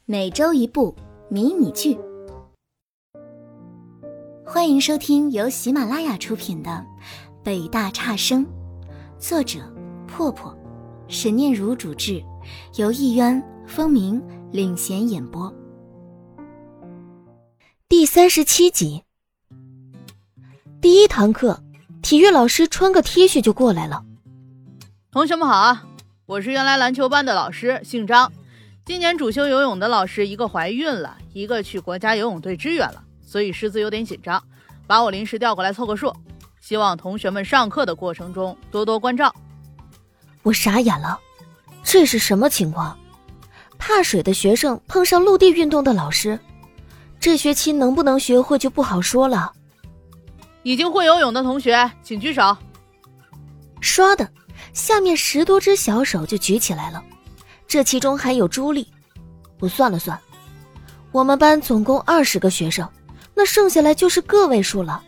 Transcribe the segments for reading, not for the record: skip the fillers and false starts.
每周一部迷你剧。欢迎收听由喜马拉雅出品的《北大差生》，作者破破，沈念如主制，由艺渊、风鸣领衔演播。第37集。第一堂课，体育老师穿个 T 恤就过来了。 同学们好啊，我是原来篮球班的老师，姓张。今年主修游泳的老师一个怀孕了，一个去国家游泳队支援了，所以师资有点紧张，把我临时调过来凑个数，希望同学们上课的过程中多多关照。 我傻眼了，这是什么情况？怕水的学生碰上陆地运动的老师，这学期能不能学会就不好说了。 已经会游泳的同学请举手。 唰的，下面10多只小手就举起来了，这其中还有朱莉。我算了算，我们班总共20个学生，那剩下来就是个位数了。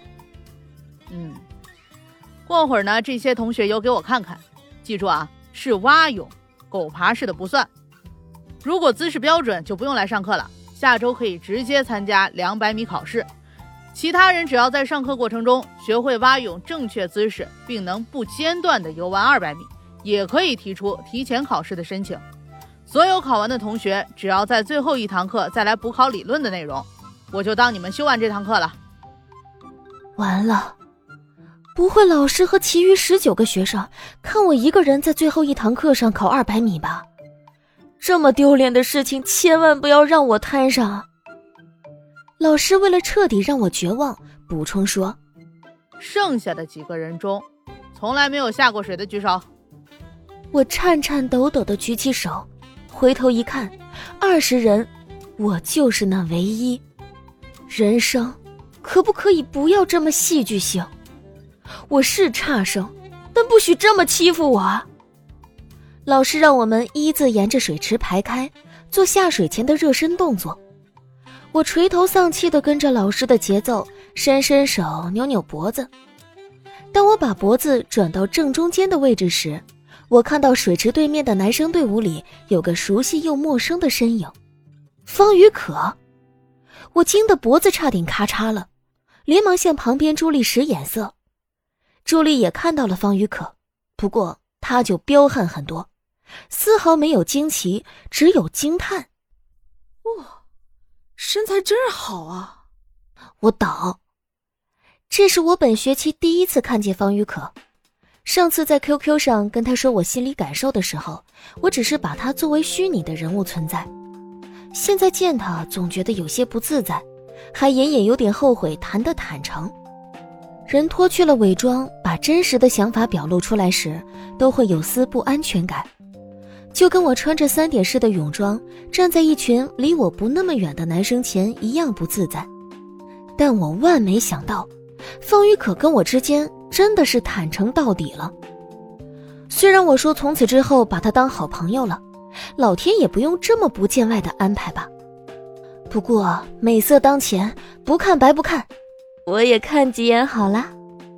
过会儿呢，这些同学游给我看看，记住啊，是蛙泳，狗爬式的不算。如果姿势标准就不用来上课了，下周可以直接参加200米考试。其他人只要在上课过程中学会蛙泳正确姿势，并能不间断地游完200米，也可以提出提前考试的申请。所有考完的同学只要在最后一堂课再来补考理论的内容，我就当你们修完这堂课了。 完了，不会老师和其余19个学生看我一个人在最后一堂课上考200米吧？这么丢脸的事情千万不要让我摊上。老师为了彻底让我绝望，补充说， 剩下的几个人中从来没有下过水的举手。 我颤颤抖抖地举起手，回头一看，20人，我就是那唯一。人生可不可以不要这么戏剧性？我是差生，但不许这么欺负我啊！老师让我们依次沿着水池排开，做下水前的热身动作。我垂头丧气地跟着老师的节奏，伸伸手，扭扭脖子。当我把脖子转到正中间的位置时，我看到水池对面的男生队伍里有个熟悉又陌生的身影，方宇可。我惊得脖子差点咔嚓了，连忙向旁边朱莉使眼色。朱莉也看到了方宇可，不过她就彪悍很多，丝毫没有惊奇，只有惊叹。 哇，身材真好啊！ 我倒。这是我本学期第一次看见方宇可。上次在 QQ 上跟他说我心里感受的时候，我只是把他作为虚拟的人物存在。现在见他总觉得有些不自在，还隐隐有点后悔谈得坦诚。人脱去了伪装，把真实的想法表露出来时，都会有丝不安全感。就跟我穿着3点式的泳装站在一群离我不那么远的男生前一样不自在。但我万没想到，方宇可跟我之间真的是坦诚到底了。虽然我说从此之后把他当好朋友了，老天也不用这么不见外的安排吧。不过美色当前，不看白不看，我也看几眼好啦。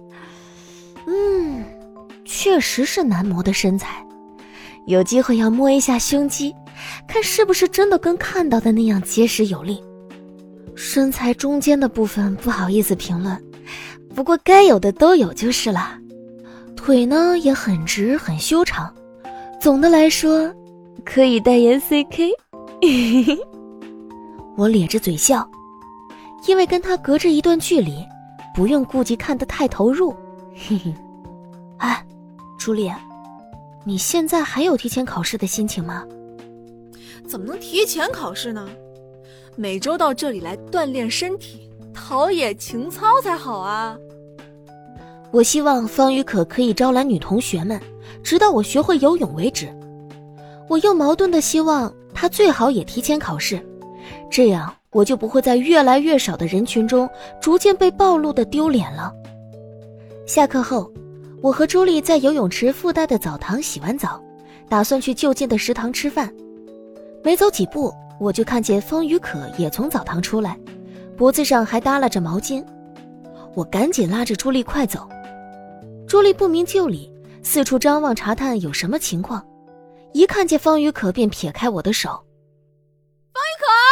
确实是男模的身材，有机会要摸一下胸肌，看是不是真的跟看到的那样结实有力。身材中间的部分不好意思评论，不过该有的都有就是了。腿呢也很直很修长，总的来说可以代言 CK。 我咧着嘴笑，因为跟他隔着一段距离，不用顾忌看得太投入。哎，朱莉，你现在还有提前考试的心情吗？ 怎么能提前考试呢？每周到这里来锻炼身体，陶冶情操才好啊。 我希望方宇可以招揽女同学们，直到我学会游泳为止。我又矛盾地希望她最好也提前考试，这样我就不会在越来越少的人群中逐渐被暴露的丢脸了。下课后，我和朱莉在游泳池附带的澡堂洗完澡，打算去就近的食堂吃饭。没走几步，我就看见方宇可也从澡堂出来，脖子上还耷拉着毛巾。我赶紧拉着朱莉快走。朱莉不明就里，四处张望查探有什么情况，一看见方宇可便撇开我的手。 方宇可，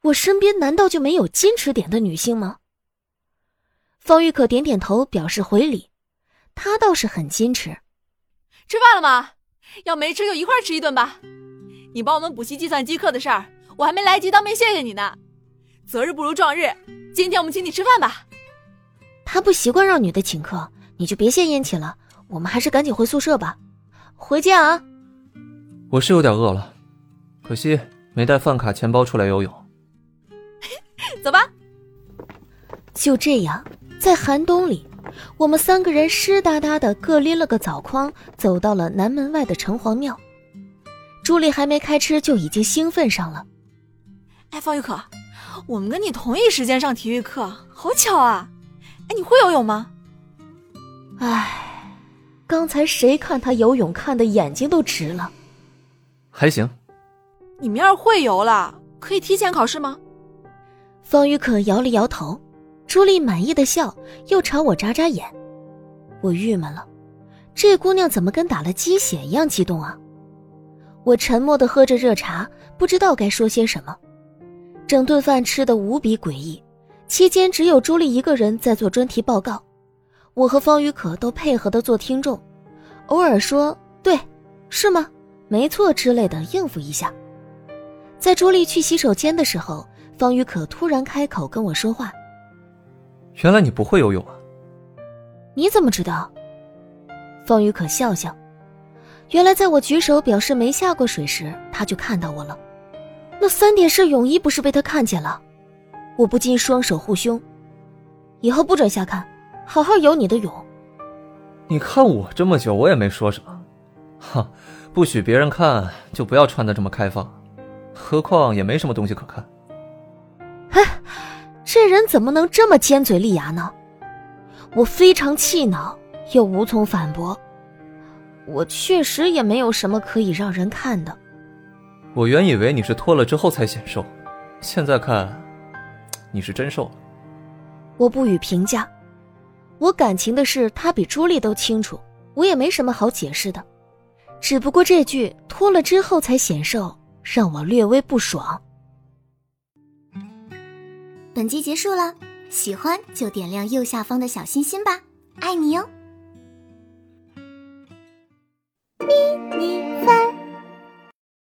我身边难道就没有矜持点的女性吗？方玉可点点头表示回礼，她倒是很矜持。 吃饭了吗？要没吃就一块吃一顿吧。你帮我们补习计算机课的事儿，我还没来及当面谢谢你呢。择日不如撞日，今天我们请你吃饭吧。 他不习惯让女的请客，你就别献殷勤了，我们还是赶紧回宿舍吧。回见啊。 我是有点饿了，可惜没带饭卡钱包出来游泳。 走吧。 就这样，在寒冬里，我们3个人湿哒哒的各拎了个澡筐，走到了南门外的城隍庙。朱莉还没开吃就已经兴奋上了。 哎，方玉可，我们跟你同一时间上体育课，好巧啊。哎，你会游泳吗？ 唉，刚才谁看他游泳看的眼睛都直了。 还行。 你们要是会游了，可以提前考试吗？ 方玉可摇了摇头，朱莉满意的笑，又朝我眨眨眼。我郁闷了，这姑娘怎么跟打了鸡血一样激动啊？我沉默地喝着热茶，不知道该说些什么。整顿饭吃得无比诡异，期间只有朱莉一个人在做专题报告，我和方玉可都配合地做听众，偶尔说对，是吗，没错之类的应付一下。在朱莉去洗手间的时候，方玉可突然开口跟我说话。 原来你不会游泳啊？ 你怎么知道？方玉可笑笑，原来在我举手表示没下过水时，他就看到我了。那3点式泳衣不是被他看见了？我不禁双手护胸，以后不准瞎看，好好游你的泳。 你看我这么久，我也没说什么。哈，不许别人看，就不要穿得这么开放，何况也没什么东西可看。 嘿，这人怎么能这么尖嘴利牙呢？我非常气恼，又无从反驳。我确实也没有什么可以让人看的。 我原以为你是脱了之后才显瘦，现在看你是真瘦了。 我不予评价，我感情的事他比朱莉都清楚，我也没什么好解释的。只不过这句脱了之后才显瘦让我略微不爽。 本集结束了，喜欢就点亮右下方的小心心吧，爱你哟。